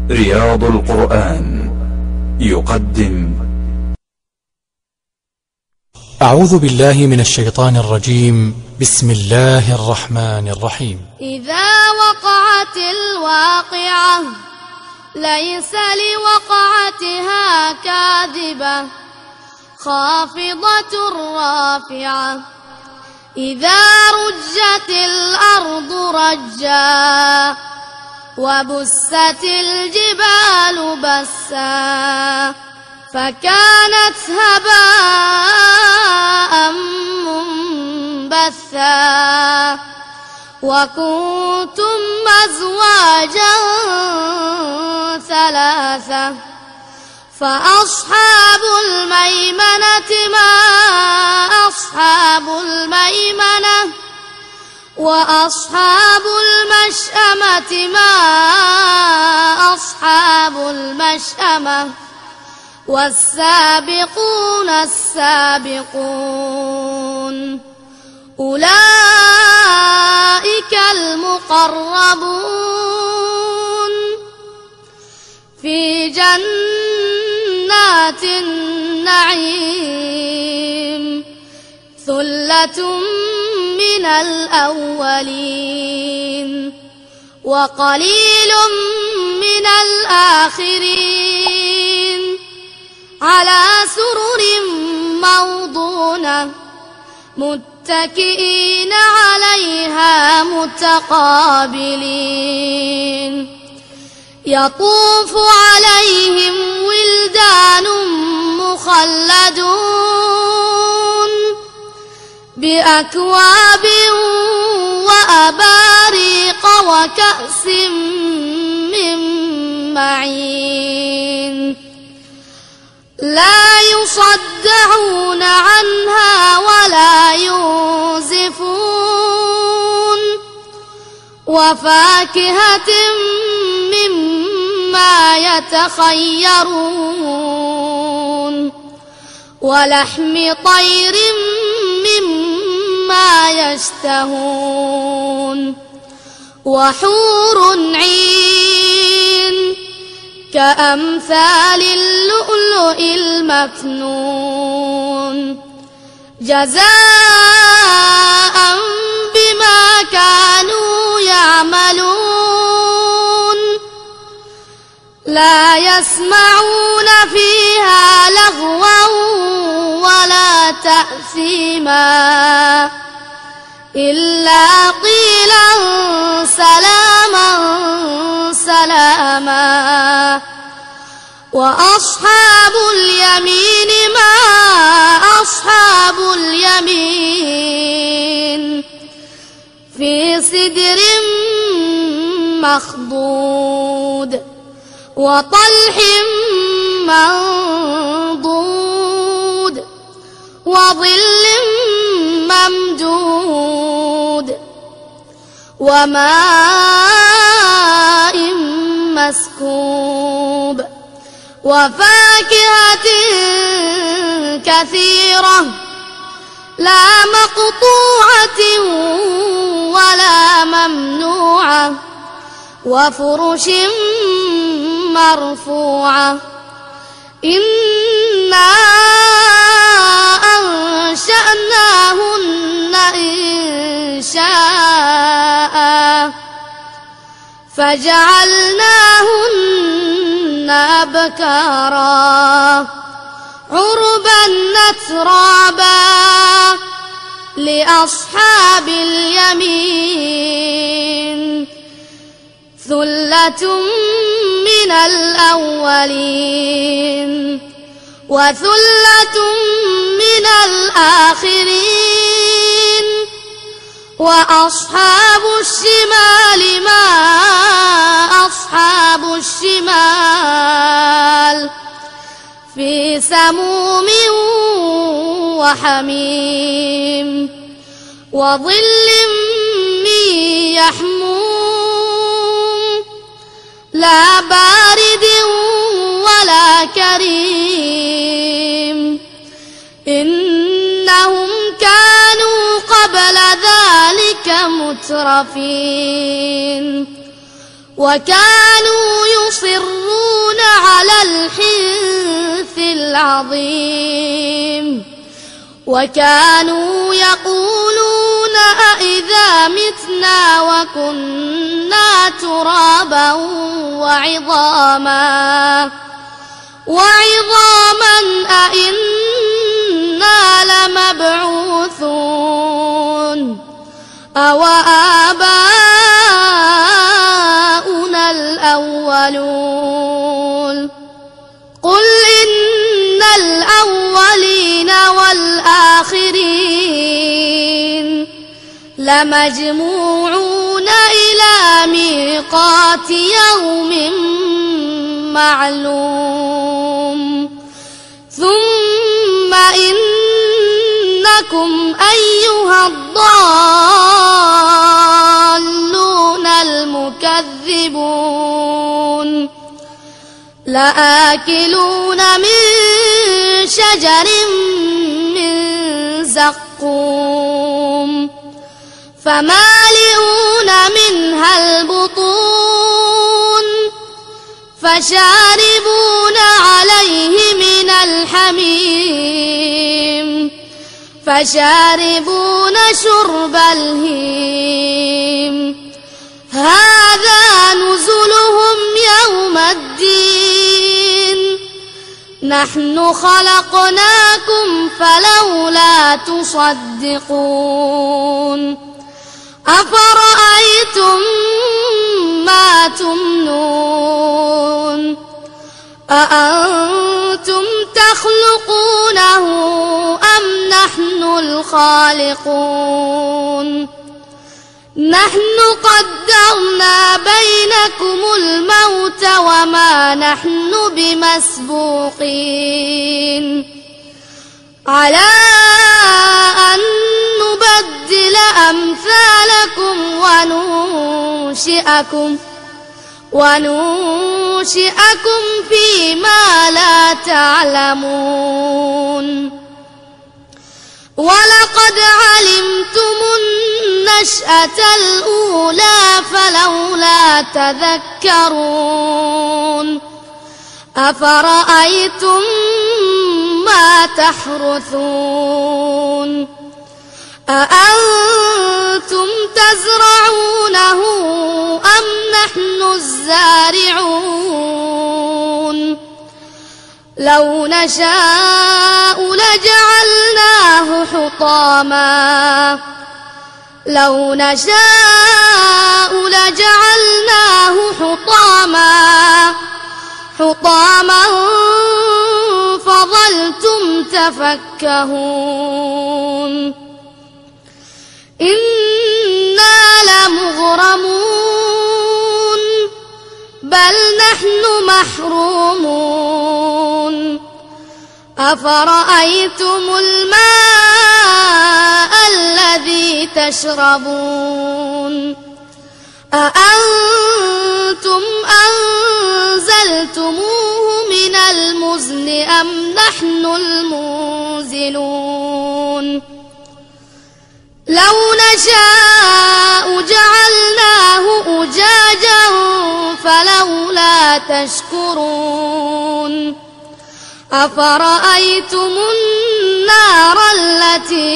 رياض القرآن يقدم. أعوذ بالله من الشيطان الرجيم. بسم الله الرحمن الرحيم. إذا وقعت الواقعة ليس لوقعتها كاذبة خافضة رافعة. إذا رجت الأرض رجا وبست الجبال بسا فكانت هباء منبثا وكنتم أزواجا ثلاثة فأصحاب الميمنة ما أصحاب الميمنة وأصحاب المشأمة ما أصحاب المشأمة والسابقون السابقون أولئك المقربون في جنات النعيم ثلة من الأولين وقليل من الآخرين على سرر موضونة متكئين عليها متقابلين يطوف عليهم ولدان مخلدون بأكواب وأباريق وكأس من معين لا يصدعون عنها ولا ينزفون وفاكهة مما يتخيرون ولحم طير مما يشتهون وحور عين كأمثال اللؤلؤ المكنون جزاء بما كانوا يعملون لا يسمعون فيها لغوا ولا تأثيما إلا قيلا سلاما سلاما وأصحاب اليمين ما أصحاب اليمين في سدر مخضود وطلح منضود وظل ممدود وماء مسكوب وفاكهة كثيرة لا مقطوعة ولا ممنوعة وفرش مرفوعة إنا أنشأناهن إنشاء فجعلناهن أبكارا عربا أترابا لأصحاب اليمين ثلة من الأولين وثلة من الآخرين وأصحاب الشمال ما أصحاب الشمال في سموم وحميم وظل من يحموم لا بارد ولا كريم إنهم كانوا قبل ذلك مترفين وكانوا يصرون على الحنث العظيم وكانوا يقولون أإذا متنا وكنا ترابا وعظاما أإنا لمبعوثون أو آباؤنا الأولون قل إن الأولين والآخرين لمجموعون إلى ميقات يوم معلوم ثم إنكم أيها الضالون المكذبون لآكلون من شجر من زقوم فمالئون منها البطون فشاربون عليه من الحميم فشاربون شرب الهيم هذا نزلهم يوم الدين نحن خلقناكم فلولا تصدقون أفرأيتم ما تمنون أأنتم تخلقونه أم نحن الخالقون نحن قدرنا بينكم الموت وما نحن بمسبوقين على أن نبدل أمثالكم وننشئكم فيما لا تعلمون ولقد علمتم النشأة الأولى فلولا تذكرون أفرأيتم ما تحرثون أأنتم تزرعونه أم نحن الزارعون لو نشاء لجعلناه حطاما فظلتم تفكهون إنا لمغرمون بل نحن محرومون أفرأيتم الماء الذي تشربون أأنتم أنزلتموه من المزن أم نحن المنزلون لو نشاء جعلناه أجاجا فلولا تشكرون أفرأيتم النار التي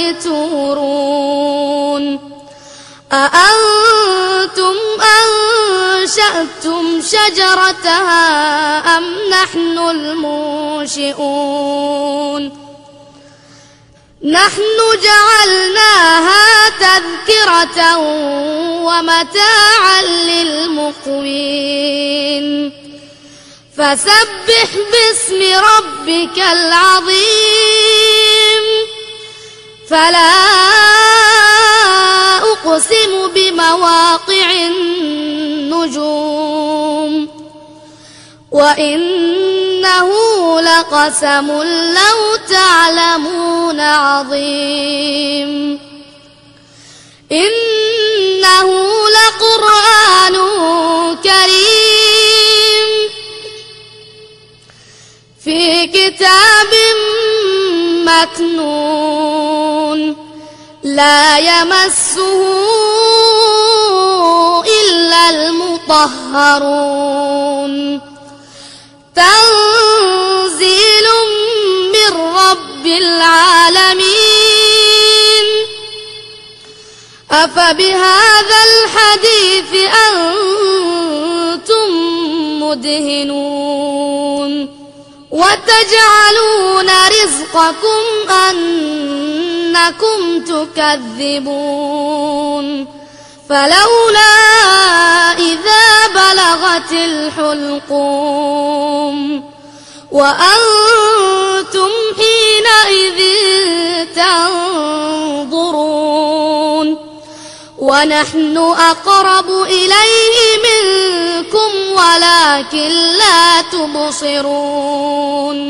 تورون أأنتم أنشأتم شجرتها أم نحن المنشئون نحن جعلناها تذكرة ومتاعا للمقوين فسبح باسم ربك العظيم فلا أقسم بمواقع النجوم وإنه لقسم لو تعلمون عظيم إنه لقرآن كريم في كتاب مكنون لا يمسه إلا المطهرون تنزيل من رب العالمين أفبهذا الحديث أنتم مدهنون وتجعلون رزقكم أنكم تكذبون فلولا إذا بلغت الحلقوم وأنتم حينئذ تنظرون ونحن أقرب إليه منكم ولكن لا تبصرون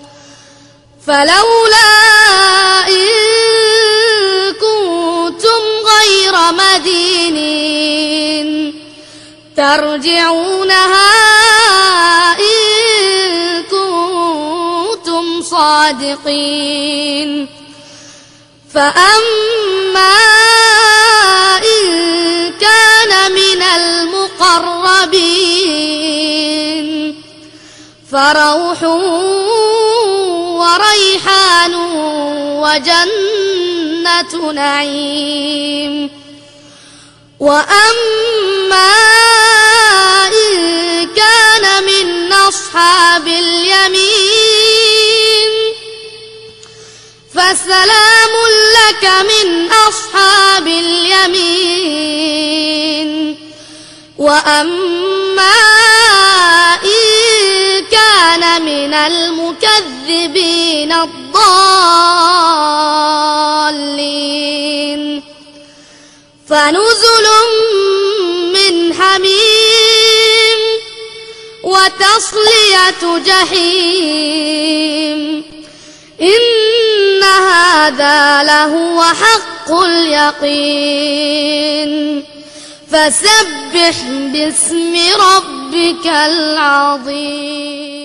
فلولا إن كنتم غير مدينين ترجعونها إن كنتم صادقين فأما إن كان من المقربين فروح وريحان وجنة نعيم وأما إن كان من أصحاب اليمين فسلام لك من أصحاب اليمين وأما إن كان من المكذبين الضالين فنزل من حميم وتصلية جحيم إن هذا لهو حق اليقين فسبح باسم ربك العظيم.